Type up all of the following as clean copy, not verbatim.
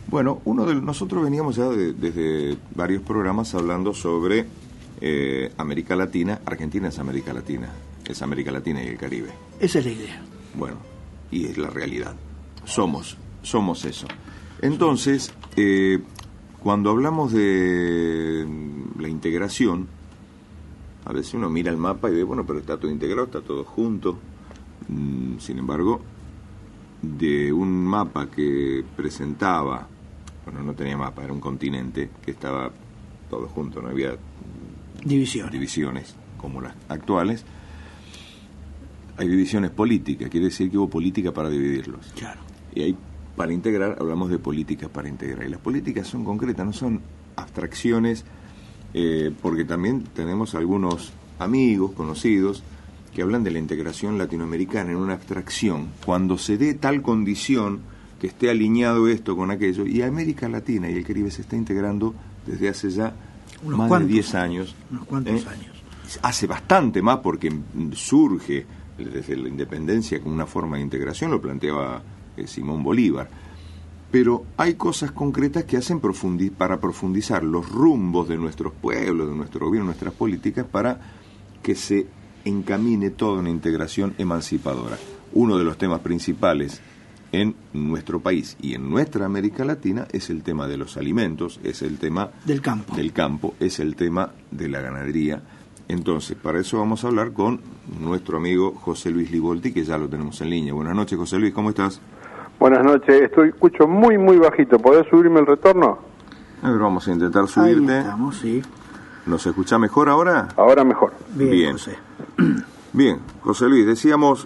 Bueno, nosotros veníamos ya desde varios programas hablando sobre América Latina. Argentina es América Latina y el Caribe. Esa es la idea. Bueno, y es la realidad. Somos eso. Entonces, cuando hablamos de la integración, a veces uno mira el mapa y ve, bueno, pero está todo integrado, está todo junto. Sin embargo, de un mapa que presentaba, bueno, no tenía mapa, era un continente que estaba todo junto, no había divisiones como las actuales. Hay divisiones políticas, quiere decir que hubo política para dividirlos. Claro. Y ahí, para integrar, hablamos de políticas para integrar. Y las políticas son concretas, no son abstracciones, porque también tenemos algunos amigos, conocidos, que hablan de la integración latinoamericana en una abstracción, cuando se dé tal condición que esté alineado esto con aquello, y América Latina y el Caribe se está integrando desde hace ya más de 10 años. Unos cuantos años. Hace bastante más, porque surge desde la independencia como una forma de integración, lo planteaba Simón Bolívar. Pero hay cosas concretas que hacen para profundizar los rumbos de nuestros pueblos, de nuestro gobierno, nuestras políticas, para que se encamine toda una integración emancipadora. Uno de los temas principales en nuestro país y en nuestra América Latina es el tema de los alimentos, es el tema del campo, es el tema de la ganadería. Entonces, para eso vamos a hablar con nuestro amigo José Luis Libolti, que ya lo tenemos en línea. Buenas noches, José Luis, ¿cómo estás? Buenas noches, escucho muy bajito. ¿Podés subirme el retorno? A ver, vamos a intentar subirte. Ahí estamos, sí. ¿Nos escucha mejor ahora? Ahora mejor. Bien. José. Bien, José Luis, decíamos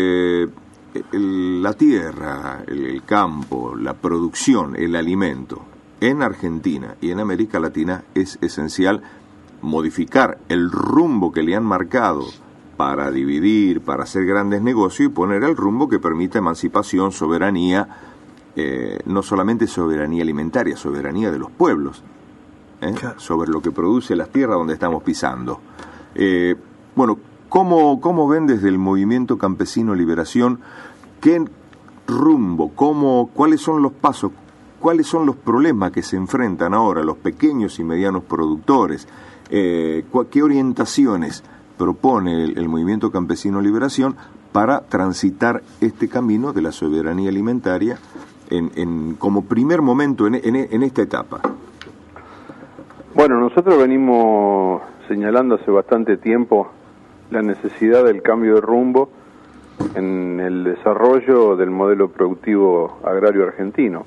la tierra, el campo, la producción, el alimento. En Argentina y en América Latina es esencial modificar el rumbo que le han marcado para dividir, para hacer grandes negocios, y poner el rumbo que permita emancipación, soberanía, no solamente soberanía alimentaria, soberanía de los pueblos, Claro. sobre lo que produce las tierras donde estamos pisando. Bueno, ¿cómo ven desde el Movimiento Campesino Liberación qué rumbo, cuáles son los pasos, cuáles son los problemas que se enfrentan ahora los pequeños y medianos productores? ¿Qué orientaciones propone el Movimiento Campesino Liberación para transitar este camino de la soberanía alimentaria como primer momento en esta etapa? Bueno, nosotros venimos señalando hace bastante tiempo la necesidad del cambio de rumbo en el desarrollo del modelo productivo agrario argentino.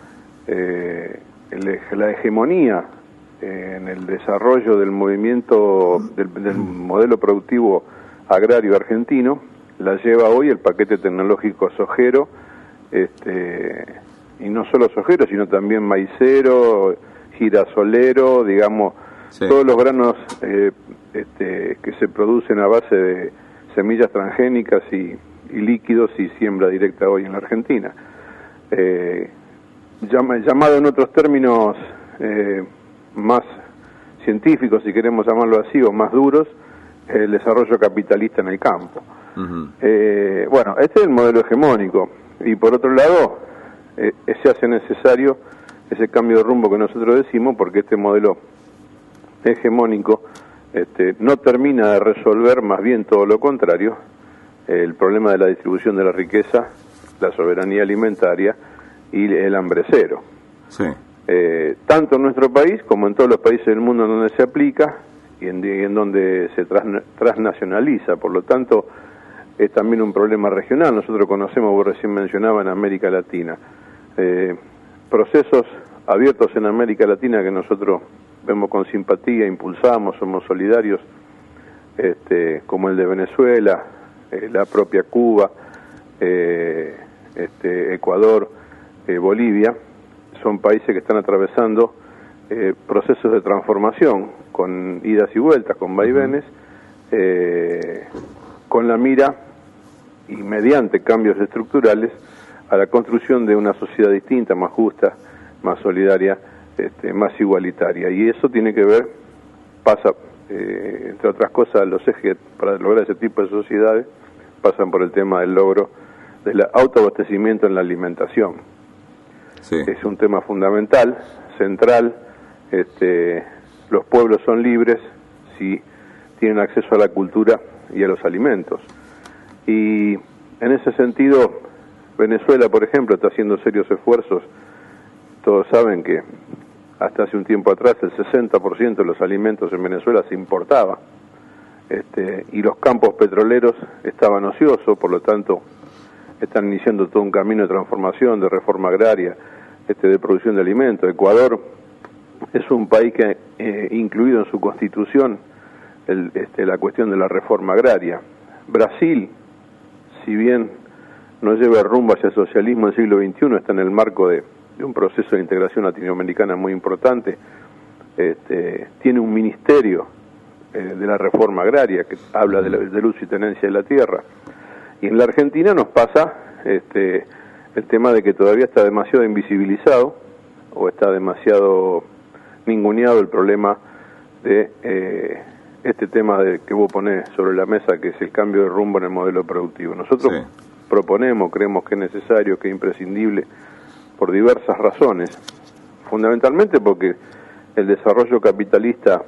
La hegemonía en el desarrollo del movimiento del modelo productivo agrario argentino la lleva hoy el paquete tecnológico sojero, y no solo sojero, sino también maicero, girasolero, digamos, sí. Todos los granos que se producen a base de semillas transgénicas y líquidos y siembra directa hoy en la Argentina. Llamado en otros términos más científicos, si queremos llamarlo así, o más duros, el desarrollo capitalista en el campo. Uh-huh. Bueno, este es el modelo hegemónico, y por otro lado se hace necesario ese cambio de rumbo que nosotros decimos, porque este modelo hegemónico no termina de resolver, más bien todo lo contrario, el problema de la distribución de la riqueza, la soberanía alimentaria y el hambre cero. Sí. Tanto en nuestro país como en todos los países del mundo en donde se aplica y en donde se transnacionaliza. Por lo tanto, es también un problema regional. Nosotros conocemos, vos recién mencionabas, en América Latina, procesos abiertos en América Latina que nosotros vemos con simpatía, impulsamos, somos solidarios, como el de Venezuela, la propia Cuba, Ecuador, Bolivia. Son países que están atravesando procesos de transformación, con idas y vueltas, con vaivenes, con la mira y mediante cambios estructurales a la construcción de una sociedad distinta, más justa, más solidaria, más igualitaria. Y eso tiene que ver, pasa, entre otras cosas, los ejes para lograr ese tipo de sociedades pasan por el tema del logro del autoabastecimiento en la alimentación. Sí. Es un tema fundamental, central. Los pueblos son libres si tienen acceso a la cultura y a los alimentos. Y en ese sentido, Venezuela, por ejemplo, está haciendo serios esfuerzos. Todos saben que hasta hace un tiempo atrás el 60% de los alimentos en Venezuela se importaba, y los campos petroleros estaban ociosos, por lo tanto están iniciando todo un camino de transformación, de reforma agraria, de producción de alimentos. Ecuador es un país que ha incluido en su constitución la cuestión de la reforma agraria. Brasil, si bien no lleva rumbo hacia el socialismo del siglo XXI, está en el marco de un proceso de integración latinoamericana muy importante. Tiene un ministerio de la reforma agraria que habla del uso y tenencia de la tierra. Y en la Argentina nos pasa el tema de que todavía está demasiado invisibilizado o está demasiado ninguneado el problema de este tema que vos ponés sobre la mesa, que es el cambio de rumbo en el modelo productivo. Nosotros proponemos, creemos que es necesario, que es imprescindible, por diversas razones, fundamentalmente porque el desarrollo capitalista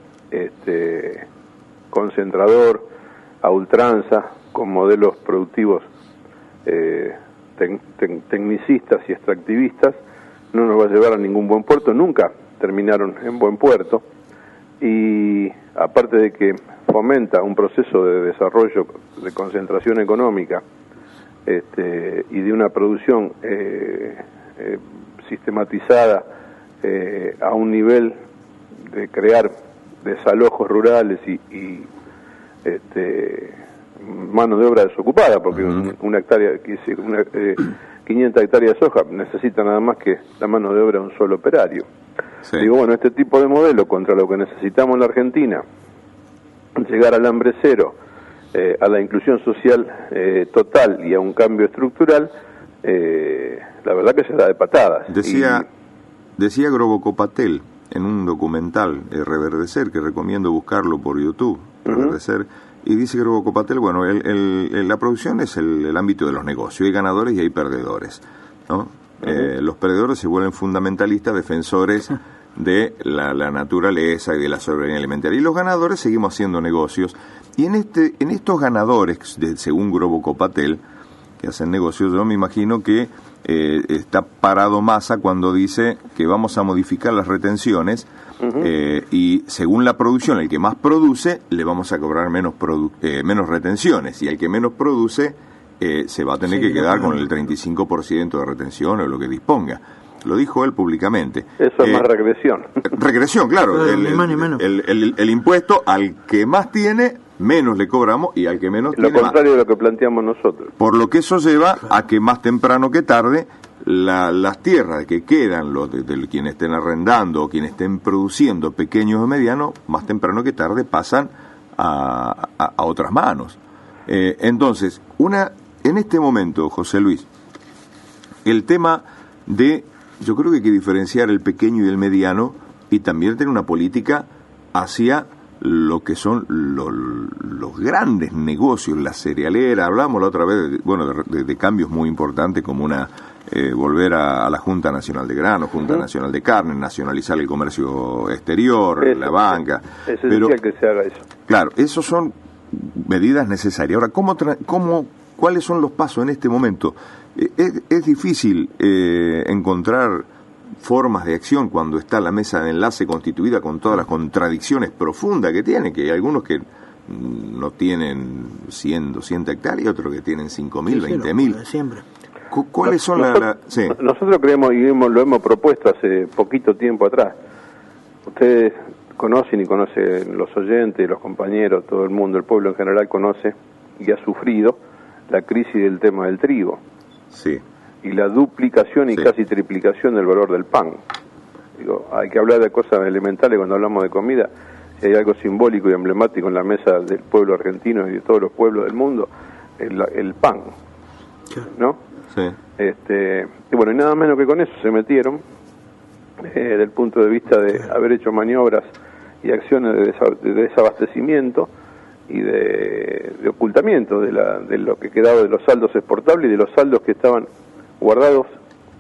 concentrador, a ultranza, con modelos productivos tecnicistas y extractivistas, no nos va a llevar a ningún buen puerto. Nunca terminaron en buen puerto, y aparte de que fomenta un proceso de desarrollo, de concentración económica, y de una producción sistematizada a un nivel de crear desalojos rurales y mano de obra desocupada, porque una hectárea, 500 hectáreas de soja necesita nada más que la mano de obra de un solo operario. Sí. Digo, bueno, este tipo de modelo contra lo que necesitamos en la Argentina, llegar al hambre cero, a la inclusión social total y a un cambio estructural, la verdad que se da de patadas. Decía Groboco Patel en un documental, Reverdecer, que recomiendo buscarlo por YouTube, Reverdecer, y dice Groboco Patel, bueno, la producción es el ámbito de los negocios, hay ganadores y hay perdedores, ¿no? Los perdedores se vuelven fundamentalistas, defensores de la naturaleza y de la soberanía alimentaria, y los ganadores seguimos haciendo negocios. Y en estos ganadores, según Groboco Patel, que hacen negocios, yo me imagino que está parado Massa cuando dice que vamos a modificar las retenciones, y según la producción, el que más produce, le vamos a cobrar menos retenciones, y el que menos produce se va a tener que quedar con el 35% de retención o lo que disponga. Lo dijo él públicamente. Eso es más regresión. Regresión, claro. El impuesto al que más tiene, menos le cobramos, y al que menos tiene, lo contrario de lo que planteamos nosotros. Por lo que eso lleva a que más temprano que tarde las tierras que quedan, de quienes estén arrendando o quienes estén produciendo, pequeños o medianos, más temprano que tarde pasan a otras manos. Entonces, en este momento, José Luis, el tema yo creo que hay que diferenciar el pequeño y el mediano, y también tener una política hacia lo que son los grandes negocios, la cerealera. Hablamos la otra vez de cambios muy importantes, como volver a la Junta Nacional de Granos, Junta Nacional de Carne, nacionalizar el comercio exterior, la banca. Es esencial que se haga eso. Claro, esos son medidas necesarias. Ahora, ¿cuáles son los pasos en este momento? Es difícil encontrar formas de acción cuando está la mesa de enlace constituida con todas las contradicciones profundas que tiene, que hay algunos que no tienen 100, 200 hectáreas, otros que tienen 5.000, 20.000. ¿Cuáles son sí? Nosotros creemos, y lo hemos propuesto hace poquito tiempo atrás. Ustedes conocen y conocen los oyentes, los compañeros, todo el mundo, el pueblo en general conoce y ha sufrido la crisis del tema del trigo. Sí. Y la duplicación y casi triplicación del valor del pan. Digo, hay que hablar de cosas elementales cuando hablamos de comida. Si hay algo simbólico y emblemático en la mesa del pueblo argentino y de todos los pueblos del mundo, el pan, ¿no? Sí. Y bueno, y nada menos que con eso se metieron, desde el punto de vista de haber hecho maniobras y acciones de desabastecimiento y de ocultamiento de lo que quedaba de los saldos exportables y de los saldos que estaban guardados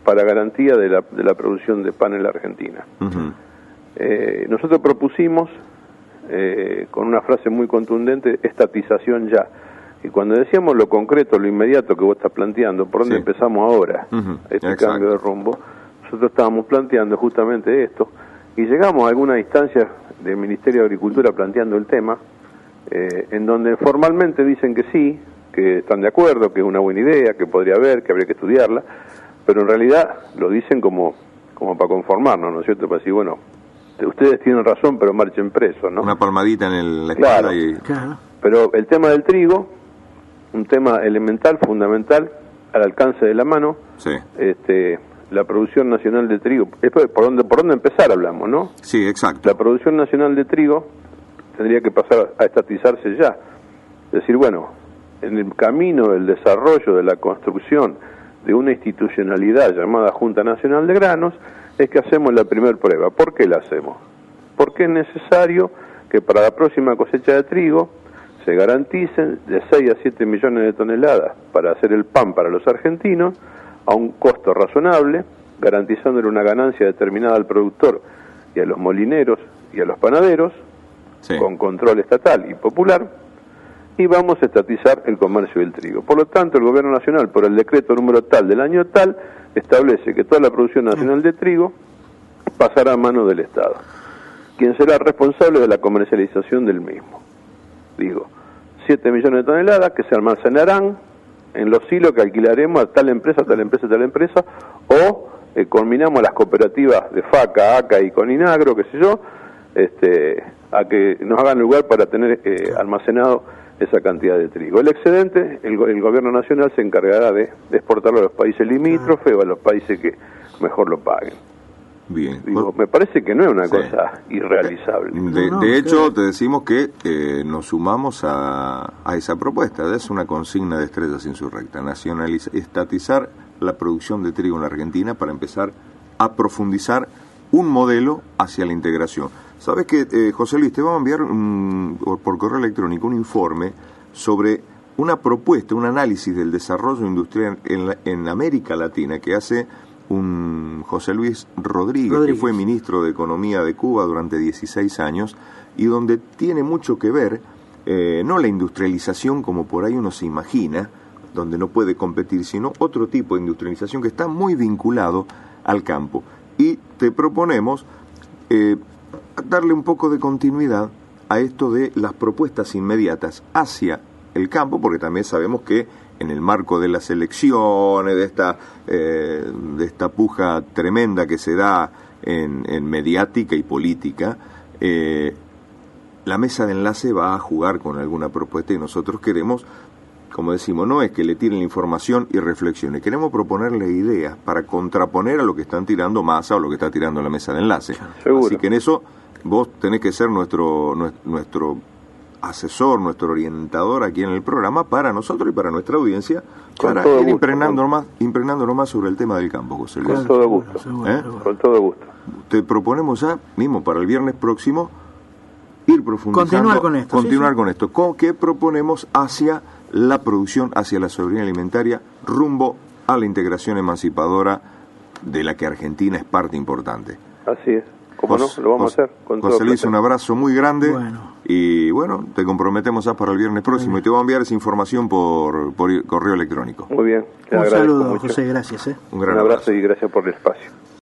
para garantía de la producción de pan en la Argentina. Nosotros propusimos, con una frase muy contundente, estatización ya. Y cuando decíamos lo concreto, lo inmediato que vos estás planteando, ¿por dónde empezamos ahora este cambio de rumbo? Nosotros estábamos planteando justamente esto, y llegamos a alguna instancia del Ministerio de Agricultura planteando el tema, en donde formalmente dicen que sí, que están de acuerdo, que es una buena idea, que podría haber, que habría que estudiarla, pero en realidad lo dicen como para conformarnos, ¿no es cierto? Para decir, bueno, ustedes tienen razón, pero marchen presos, ¿no? Una palmadita en la espalda. Claro. Pero el tema del trigo, un tema elemental, fundamental, al alcance de la mano, la producción nacional de trigo. ¿Por dónde empezar hablamos, no? Sí, exacto. La producción nacional de trigo tendría que pasar a estatizarse ya. Es decir, bueno, en el camino del desarrollo, de la construcción de una institucionalidad llamada Junta Nacional de Granos, es que hacemos la primera prueba. ¿Por qué la hacemos? Porque es necesario que para la próxima cosecha de trigo se garanticen de 6 a 7 millones de toneladas para hacer el pan para los argentinos a un costo razonable, garantizándole una ganancia determinada al productor y a los molineros y a los panaderos, con control estatal y popular, y vamos a estatizar el comercio del trigo. Por lo tanto, el Gobierno Nacional, por el decreto número tal del año tal, establece que toda la producción nacional de trigo pasará a manos del Estado, quien será responsable de la comercialización del mismo. 7 millones de toneladas que se almacenarán en los silos que alquilaremos a tal empresa, tal empresa, tal empresa, o combinamos las cooperativas de FACA, ACA y Coninagro, qué sé yo, a que nos hagan lugar para tener almacenado esa cantidad de trigo. El excedente, el Gobierno Nacional se encargará de exportarlo a los países limítrofes o a los países que mejor lo paguen. Bien. Me parece que no es una cosa irrealizable. De hecho, te decimos que nos sumamos a esa propuesta. Es una consigna de Estrellas Insurrectas: estatizar la producción de trigo en la Argentina para empezar a profundizar un modelo hacia la integración. ¿Sabes qué, José Luis? Te vamos a enviar por correo electrónico un informe sobre una propuesta, un análisis del desarrollo industrial en América Latina que hace un José Luis Rodríguez, que fue ministro de Economía de Cuba durante 16 años, y donde tiene mucho que ver, no la industrialización como por ahí uno se imagina, donde no puede competir, sino otro tipo de industrialización que está muy vinculado al campo. Y te proponemos darle un poco de continuidad a esto de las propuestas inmediatas hacia el campo, porque también sabemos que en el marco de las elecciones, de esta puja tremenda que se da en mediática y política, la mesa de enlace va a jugar con alguna propuesta, y nosotros queremos, como decimos, no es que le tiren la información y reflexione, queremos proponerle ideas para contraponer a lo que están tirando Massa o lo que está tirando la mesa de enlace. Seguro. Así que en eso vos tenés que ser nuestro asesor, nuestro orientador aquí en el programa para nosotros y para nuestra audiencia, para ir impregnándonos más sobre el tema del campo, José Luis. Con todo gusto. Con todo gusto. Te proponemos ya mismo para el viernes próximo ir profundizando, continuar con esto. ¿Qué proponemos hacia la producción, hacia la soberanía alimentaria, rumbo a la integración emancipadora de la que Argentina es parte importante? Así es. ¿Cómo no? Lo vamos a hacer con todo. José Luis, un abrazo muy grande. Y bueno, te comprometemos ya para el viernes próximo y te voy a enviar esa información por correo electrónico. Muy bien. Un saludo, mucho. José, gracias. Un gran abrazo y gracias por el espacio.